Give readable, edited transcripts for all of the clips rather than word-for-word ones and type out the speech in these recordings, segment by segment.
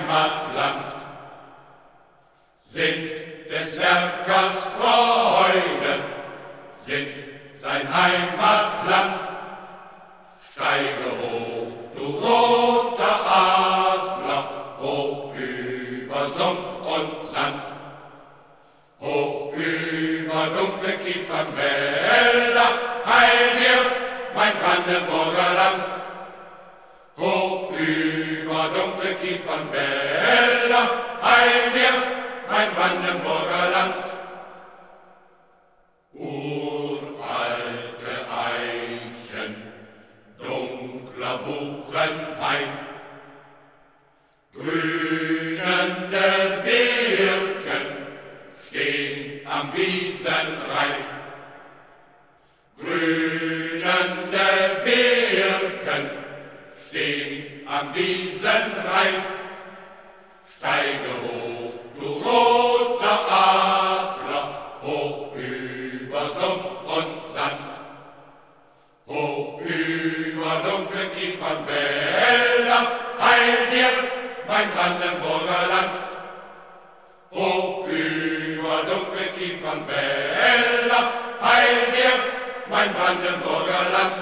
Heimatland, sind des Werkers Freude, sind sein Heimatland. Steige hoch, du roter Adler, hoch über Sumpf und Sand, hoch über dunkle Kiefernwälder, heil dir, mein Brandenburger Land. Hoch über dunkle Kiefernwälder, heil dir, mein Brandenburger Land. Uralte Eichen, dunkler Buchenhain, grünende Birken stehen am Wiesenrhein. Grünende Birken stehen am Wiesenrhein. Steige hoch, du roter Adler, hoch über Sumpf und Sand, hoch über dunkle Kiefernwälder, heil dir, mein Brandenburger Land. Hoch über dunkle Kiefernwälder, heil dir, mein Brandenburger Land.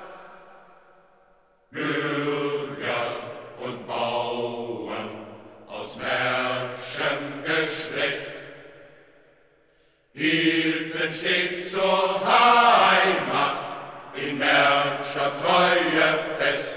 Bürger und Bauern aus märschem Geschlecht hielten stets zur Heimat in märkscher Treue fest.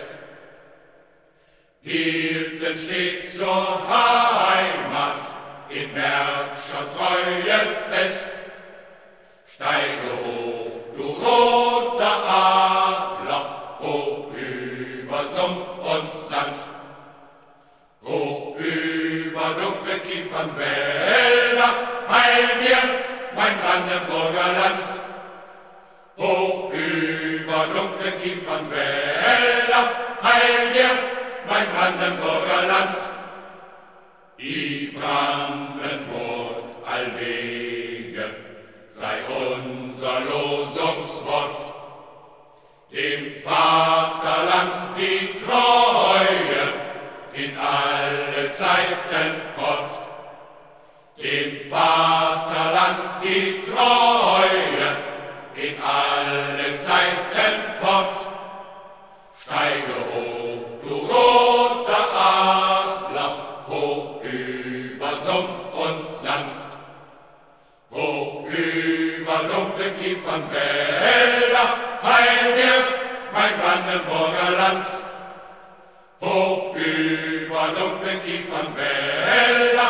Hielten stets zur Heimat in märkscher Treue fest. Steige hoch, du roter Adler, hoch über Sumpf und Sand, hoch über dunkle Kiefernwälder, heil dir, mein Brandenburger Land. Hoch über dunkle Kiefernwälder, heil dir, mein Brandenburger Land. Die Brandenburg allwege sei unser Losungswort, dem Vaterland die Treue in alle Zeiten fort. Dem Vaterland die Treue in alle Zeiten fort. Steige hoch, du roter Adler, hoch über Sumpf und Sand, hoch über dunkle Kiefernwälder, heil dir, mein Brandenburger Land. Hoch über dunkle Kiefernwälder,